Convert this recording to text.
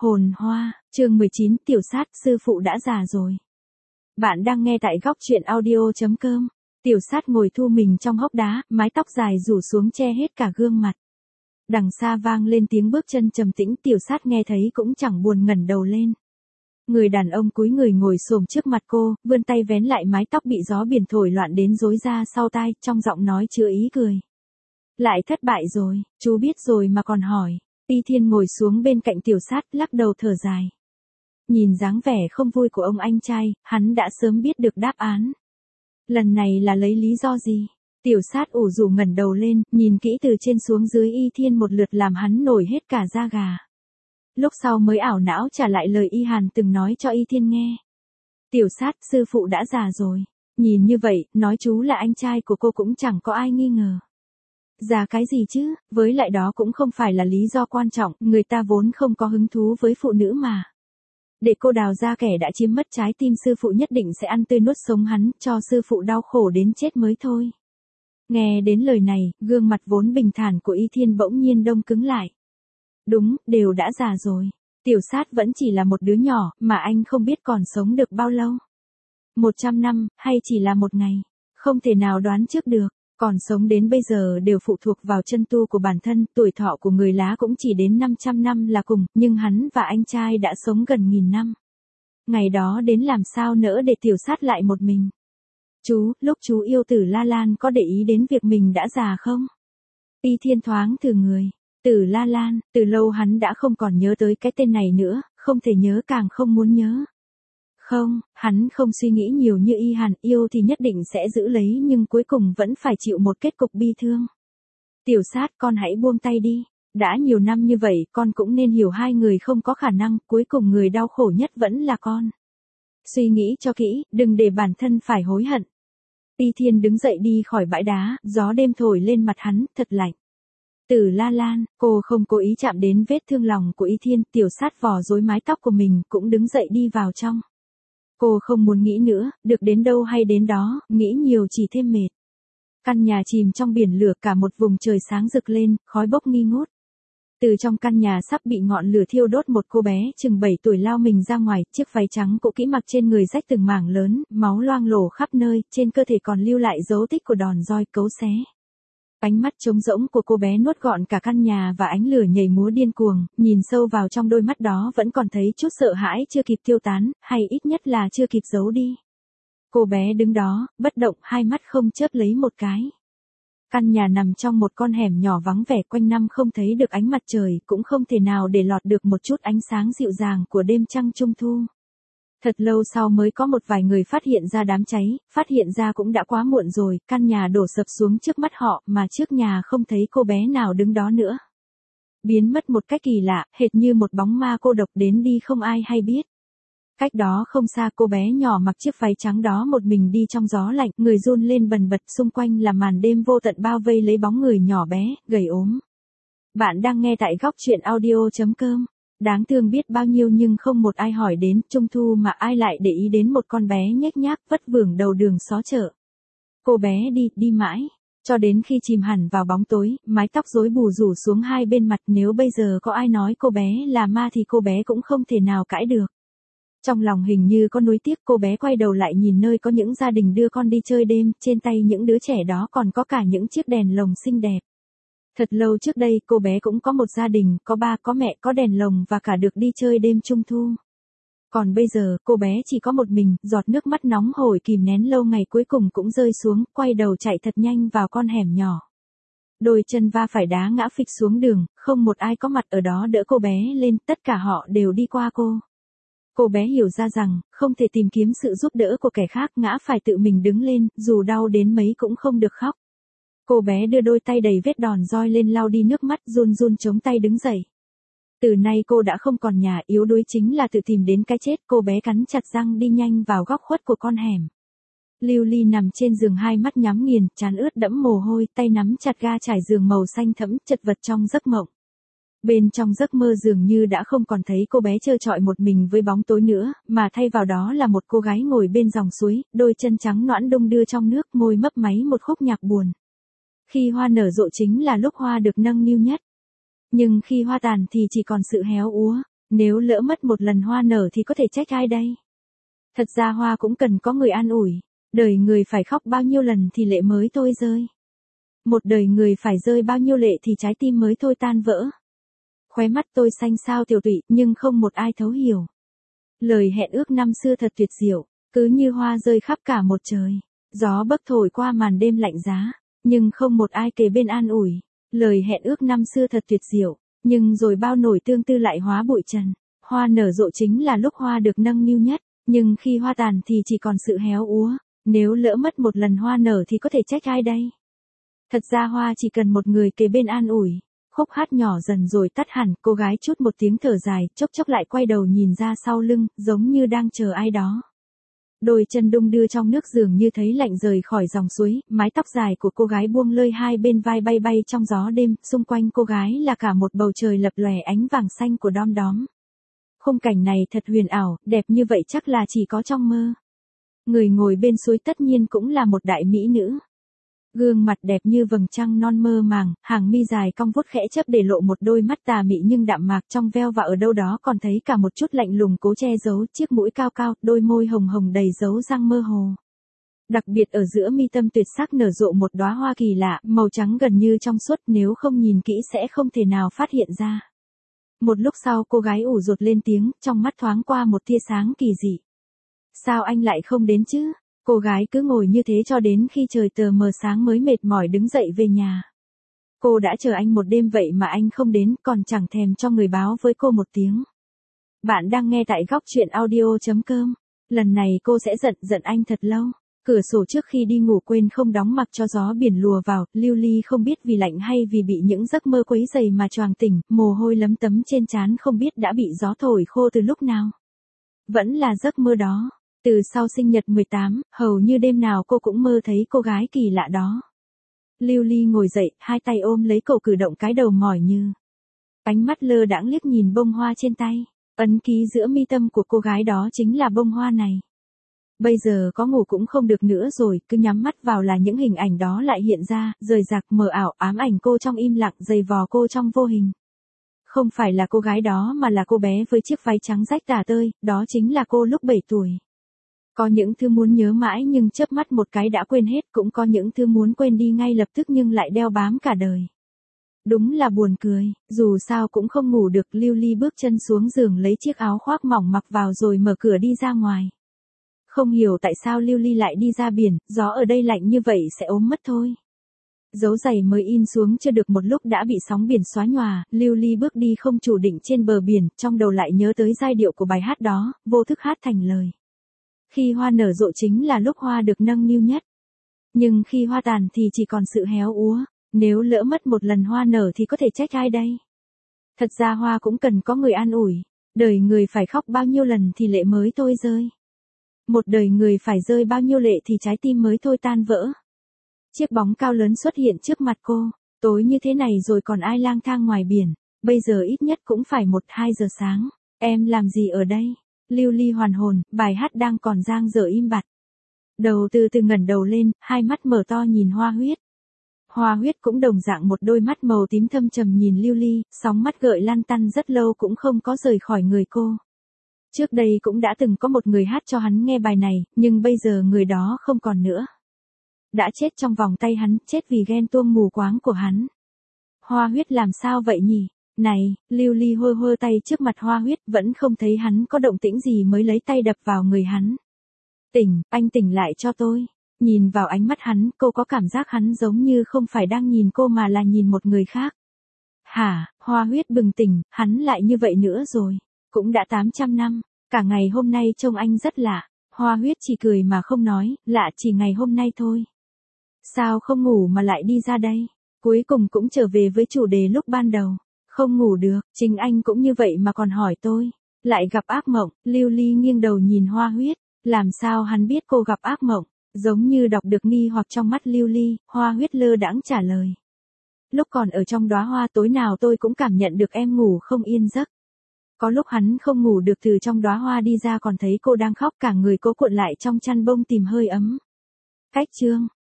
Hồn hoa, chương 19, tiểu sát, sư phụ đã già rồi. Bạn đang nghe tại góc truyện audio.com. Tiểu sát ngồi thu mình trong hốc đá, mái tóc dài rủ xuống che hết cả gương mặt. Đằng xa vang lên tiếng bước chân trầm tĩnh, tiểu sát nghe thấy cũng chẳng buồn ngẩng đầu lên. Người đàn ông cúi người ngồi xổm trước mặt cô, vươn tay vén lại mái tóc bị gió biển thổi loạn đến rối ra sau tai, trong giọng nói chứa ý cười. Lại thất bại rồi, chú biết rồi mà còn hỏi. Y Thiên ngồi xuống bên cạnh tiểu sát, lắc đầu thở dài. Nhìn dáng vẻ không vui của ông anh trai, hắn đã sớm biết được đáp án. Lần này là lấy lý do gì? Tiểu sát ủ rũ ngẩng đầu lên, nhìn kỹ từ trên xuống dưới Y Thiên một lượt làm hắn nổi hết cả da gà. Lúc sau mới ảo não trả lại lời Y Hàn từng nói cho Y Thiên nghe. Tiểu sát, sư phụ đã già rồi. Nhìn như vậy, nói chú là anh trai của cô cũng chẳng có ai nghi ngờ. Già cái gì chứ, với lại đó cũng không phải là lý do quan trọng, người ta vốn không có hứng thú với phụ nữ mà. Để cô đào ra kẻ đã chiếm mất trái tim sư phụ nhất định sẽ ăn tươi nuốt sống hắn, cho sư phụ đau khổ đến chết mới thôi. Nghe đến lời này, gương mặt vốn bình thản của Y Thiên bỗng nhiên đông cứng lại. Đúng, đều đã già rồi. Tiểu sát vẫn chỉ là một đứa nhỏ, mà anh không biết còn sống được bao lâu. 100 năm, hay chỉ là một ngày. Không thể nào đoán trước được. Còn sống đến bây giờ đều phụ thuộc vào chân tu của bản thân, tuổi thọ của người lá cũng chỉ đến 500 năm là cùng, nhưng hắn và anh trai đã sống gần 1000 năm. Ngày đó đến làm sao nỡ để tiểu sát lại một mình. Chú, lúc chú yêu Tử La Lan có để ý đến việc mình đã già không? Y Thiên thoáng thử người. Tử La Lan, từ lâu hắn đã không còn nhớ tới cái tên này nữa, không thể nhớ càng không muốn nhớ. Không, hắn không suy nghĩ nhiều như Y Hàn, yêu thì nhất định sẽ giữ lấy nhưng cuối cùng vẫn phải chịu một kết cục bi thương. Tiểu sát, con hãy buông tay đi. Đã nhiều năm như vậy, con cũng nên hiểu hai người không có khả năng, cuối cùng người đau khổ nhất vẫn là con. Suy nghĩ cho kỹ, đừng để bản thân phải hối hận. Y Thiên đứng dậy đi khỏi bãi đá, gió đêm thổi lên mặt hắn, thật lạnh. Tử La Lan, cô không cố ý chạm đến vết thương lòng của Y Thiên, tiểu sát vò rối mái tóc của mình, cũng đứng dậy đi vào trong. Cô không muốn nghĩ nữa, được đến đâu hay đến đó, nghĩ nhiều chỉ thêm mệt. Căn nhà chìm trong biển lửa, cả một vùng trời sáng rực lên, khói bốc nghi ngút. Từ trong căn nhà sắp bị ngọn lửa thiêu đốt, một cô bé chừng 7 tuổi lao mình ra ngoài, chiếc váy trắng cũ kỹ mặc trên người rách từng mảng lớn, máu loang lổ khắp nơi, trên cơ thể còn lưu lại dấu tích của đòn roi cấu xé. Ánh mắt trống rỗng của cô bé nuốt gọn cả căn nhà và ánh lửa nhảy múa điên cuồng, nhìn sâu vào trong đôi mắt đó vẫn còn thấy chút sợ hãi chưa kịp tiêu tán, hay ít nhất là chưa kịp giấu đi. Cô bé đứng đó, bất động, hai mắt không chớp lấy một cái. Căn nhà nằm trong một con hẻm nhỏ vắng vẻ, quanh năm không thấy được ánh mặt trời, cũng không thể nào để lọt được một chút ánh sáng dịu dàng của đêm trăng trung thu. Thật lâu sau mới có một vài người phát hiện ra đám cháy, phát hiện ra cũng đã quá muộn rồi, căn nhà đổ sập xuống trước mắt họ, mà trước nhà không thấy cô bé nào đứng đó nữa. Biến mất một cách kỳ lạ, hệt như một bóng ma cô độc đến đi không ai hay biết. Cách đó không xa, cô bé nhỏ mặc chiếc váy trắng đó một mình đi trong gió lạnh, người run lên bần bật, xung quanh là màn đêm vô tận bao vây lấy bóng người nhỏ bé, gầy ốm. Bạn đang nghe tại góc truyện audio.com. Đáng thương biết bao nhiêu nhưng không một ai hỏi đến, trung thu mà ai lại để ý đến một con bé nhếch nhác vất vưởng đầu đường xó chợ. Cô bé đi mãi, cho đến khi chìm hẳn vào bóng tối, mái tóc rối bù rủ xuống hai bên mặt, nếu bây giờ có ai nói cô bé là ma thì cô bé cũng không thể nào cãi được. Trong lòng hình như có nuối tiếc, cô bé quay đầu lại nhìn nơi có những gia đình đưa con đi chơi đêm, trên tay những đứa trẻ đó còn có cả những chiếc đèn lồng xinh đẹp. Thật lâu trước đây, cô bé cũng có một gia đình, có ba, có mẹ, có đèn lồng và cả được đi chơi đêm trung thu. Còn bây giờ, cô bé chỉ có một mình, giọt nước mắt nóng hổi kìm nén lâu ngày cuối cùng cũng rơi xuống, quay đầu chạy thật nhanh vào con hẻm nhỏ. Đôi chân va phải đá ngã phịch xuống đường, không một ai có mặt ở đó đỡ cô bé lên, tất cả họ đều đi qua cô. Cô bé hiểu ra rằng, không thể tìm kiếm sự giúp đỡ của kẻ khác, ngã phải tự mình đứng lên, dù đau đến mấy cũng không được khóc. Cô bé đưa đôi tay đầy vết đòn roi lên lau đi nước mắt, run run chống tay đứng dậy. Từ nay cô đã không còn nhà, yếu đuối chính là tự tìm đến cái chết, cô bé cắn chặt răng đi nhanh vào góc khuất của con hẻm. Lưu Ly nằm trên giường hai mắt nhắm nghiền, trán ướt đẫm mồ hôi, tay nắm chặt ga trải giường màu xanh thẫm, chật vật trong giấc mộng. Bên trong giấc mơ dường như đã không còn thấy cô bé trơ trọi một mình với bóng tối nữa, mà thay vào đó là một cô gái ngồi bên dòng suối, đôi chân trắng nõn đung đưa trong nước, môi mấp máy một khúc nhạc buồn. Khi hoa nở rộ chính là lúc hoa được nâng niu nhất. Nhưng khi hoa tàn thì chỉ còn sự héo úa. Nếu lỡ mất một lần hoa nở thì có thể trách ai đây? Thật ra hoa cũng cần có người an ủi. Đời người phải khóc bao nhiêu lần thì lệ mới thôi rơi. Một đời người phải rơi bao nhiêu lệ thì trái tim mới thôi tan vỡ. Khóe mắt tôi xanh xao tiểu tụy, nhưng không một ai thấu hiểu. Lời hẹn ước năm xưa thật tuyệt diệu, cứ như hoa rơi khắp cả một trời. Gió bấc thổi qua màn đêm lạnh giá, nhưng không một ai kề bên an ủi. Lời hẹn ước năm xưa thật tuyệt diệu, nhưng rồi bao nỗi tương tư lại hóa bụi trần. Hoa nở rộ chính là lúc hoa được nâng niu nhất, nhưng khi hoa tàn thì chỉ còn sự héo úa. Nếu lỡ mất một lần hoa nở thì có thể trách ai đây? Thật ra hoa chỉ cần một người kề bên an ủi. Khúc hát nhỏ dần rồi tắt hẳn, cô gái trút một tiếng thở dài, chốc chốc lại quay đầu nhìn ra sau lưng, giống như đang chờ ai đó. Đôi chân đung đưa trong nước dường như thấy lạnh rời khỏi dòng suối, mái tóc dài của cô gái buông lơi hai bên vai bay bay trong gió đêm, xung quanh cô gái là cả một bầu trời lập lòe ánh vàng xanh của đom đóm. Khung cảnh này thật huyền ảo, đẹp như vậy chắc là chỉ có trong mơ. Người ngồi bên suối tất nhiên cũng là một đại mỹ nữ. Gương mặt đẹp như vầng trăng non mơ màng, hàng mi dài cong vuốt khẽ chớp để lộ một đôi mắt tà mị nhưng đạm mạc trong veo và ở đâu đó còn thấy cả một chút lạnh lùng cố che giấu, chiếc mũi cao cao, đôi môi hồng hồng đầy dấu răng mơ hồ. Đặc biệt ở giữa mi tâm tuyệt sắc nở rộ một đóa hoa kỳ lạ, màu trắng gần như trong suốt, nếu không nhìn kỹ sẽ không thể nào phát hiện ra. Một lúc sau cô gái ủ rột lên tiếng, trong mắt thoáng qua một tia sáng kỳ dị. Sao anh lại không đến chứ? Cô gái cứ ngồi như thế cho đến khi trời tờ mờ sáng mới mệt mỏi đứng dậy về nhà. Cô đã chờ anh một đêm vậy mà anh không đến, còn chẳng thèm cho người báo với cô một tiếng. Bạn đang nghe tại góc truyện audio.com. Lần này cô sẽ giận anh thật lâu. Cửa sổ trước khi đi ngủ quên không đóng mặc cho gió biển lùa vào, Lưu Ly không biết vì lạnh hay vì bị những giấc mơ quấy dày mà choàng tỉnh, mồ hôi lấm tấm trên trán không biết đã bị gió thổi khô từ lúc nào. Vẫn là giấc mơ đó. Từ sau sinh nhật 18, hầu như đêm nào cô cũng mơ thấy cô gái kỳ lạ đó. Lưu Ly ngồi dậy, hai tay ôm lấy cổ cử động cái đầu mỏi như. Ánh mắt lơ đãng liếc nhìn bông hoa trên tay. Ấn ký giữa mi tâm của cô gái đó chính là bông hoa này. Bây giờ có ngủ cũng không được nữa rồi, cứ nhắm mắt vào là những hình ảnh đó lại hiện ra, rời rạc mờ ảo ám ảnh cô trong im lặng, giày vò cô trong vô hình. Không phải là cô gái đó mà là cô bé với chiếc váy trắng rách tả tơi, đó chính là cô lúc 7 tuổi. Có những thứ muốn nhớ mãi nhưng chớp mắt một cái đã quên hết, cũng có những thứ muốn quên đi ngay lập tức nhưng lại đeo bám cả đời. Đúng là buồn cười, dù sao cũng không ngủ được, Lưu Ly bước chân xuống giường lấy chiếc áo khoác mỏng mặc vào rồi mở cửa đi ra ngoài. Không hiểu tại sao Lưu Ly lại đi ra biển, gió ở đây lạnh như vậy sẽ ốm mất thôi. Dấu giày mới in xuống chưa được một lúc đã bị sóng biển xóa nhòa, Lưu Ly bước đi không chủ định trên bờ biển, trong đầu lại nhớ tới giai điệu của bài hát đó, vô thức hát thành lời. Khi hoa nở rộ chính là lúc hoa được nâng niu nhất. Nhưng khi hoa tàn thì chỉ còn sự héo úa. Nếu lỡ mất một lần hoa nở thì có thể trách ai đây? Thật ra hoa cũng cần có người an ủi. Đời người phải khóc bao nhiêu lần thì lệ mới thôi rơi. Một đời người phải rơi bao nhiêu lệ thì trái tim mới thôi tan vỡ. Chiếc bóng cao lớn xuất hiện trước mặt cô. Tối như thế này rồi còn ai lang thang ngoài biển. Bây giờ ít nhất cũng phải 1-2 giờ sáng. Em làm gì ở đây? Lưu Ly hoàn hồn, bài hát đang còn dang dở im bặt. Đầu từ từ ngẩng đầu lên, hai mắt mở to nhìn Hoa Huyết. Hoa Huyết cũng đồng dạng một đôi mắt màu tím thâm trầm nhìn Lưu Ly, sóng mắt gợi lăn tăn rất lâu cũng không có rời khỏi người cô. Trước đây cũng đã từng có một người hát cho hắn nghe bài này, nhưng bây giờ người đó không còn nữa. Đã chết trong vòng tay hắn, chết vì ghen tuông mù quáng của hắn. Hoa Huyết làm sao vậy nhỉ? Này, Lưu Ly hơ hơ tay trước mặt Hoa Huyết, vẫn không thấy hắn có động tĩnh gì mới lấy tay đập vào người hắn. Tỉnh, anh tỉnh lại cho tôi. Nhìn vào ánh mắt hắn, cô có cảm giác hắn giống như không phải đang nhìn cô mà là nhìn một người khác. Hả, Hoa Huyết bừng tỉnh, hắn lại như vậy nữa rồi. Cũng đã 800 năm, cả ngày hôm nay trông anh rất lạ. Hoa Huyết chỉ cười mà không nói, lạ chỉ ngày hôm nay thôi. Sao không ngủ mà lại đi ra đây? Cuối cùng cũng trở về với chủ đề lúc ban đầu. Không ngủ được, chính anh cũng như vậy mà còn hỏi tôi. Lại gặp ác mộng, Lưu Ly nghiêng đầu nhìn Hoa Huyết. Làm sao hắn biết cô gặp ác mộng? Giống như đọc được nghi hoặc trong mắt Lưu Ly, Hoa Huyết lơ đãng trả lời. Lúc còn ở trong đóa hoa tối nào tôi cũng cảm nhận được em ngủ không yên giấc. Có lúc hắn không ngủ được từ trong đóa hoa đi ra còn thấy cô đang khóc cả người cô cuộn lại trong chăn bông tìm hơi ấm. Cách chương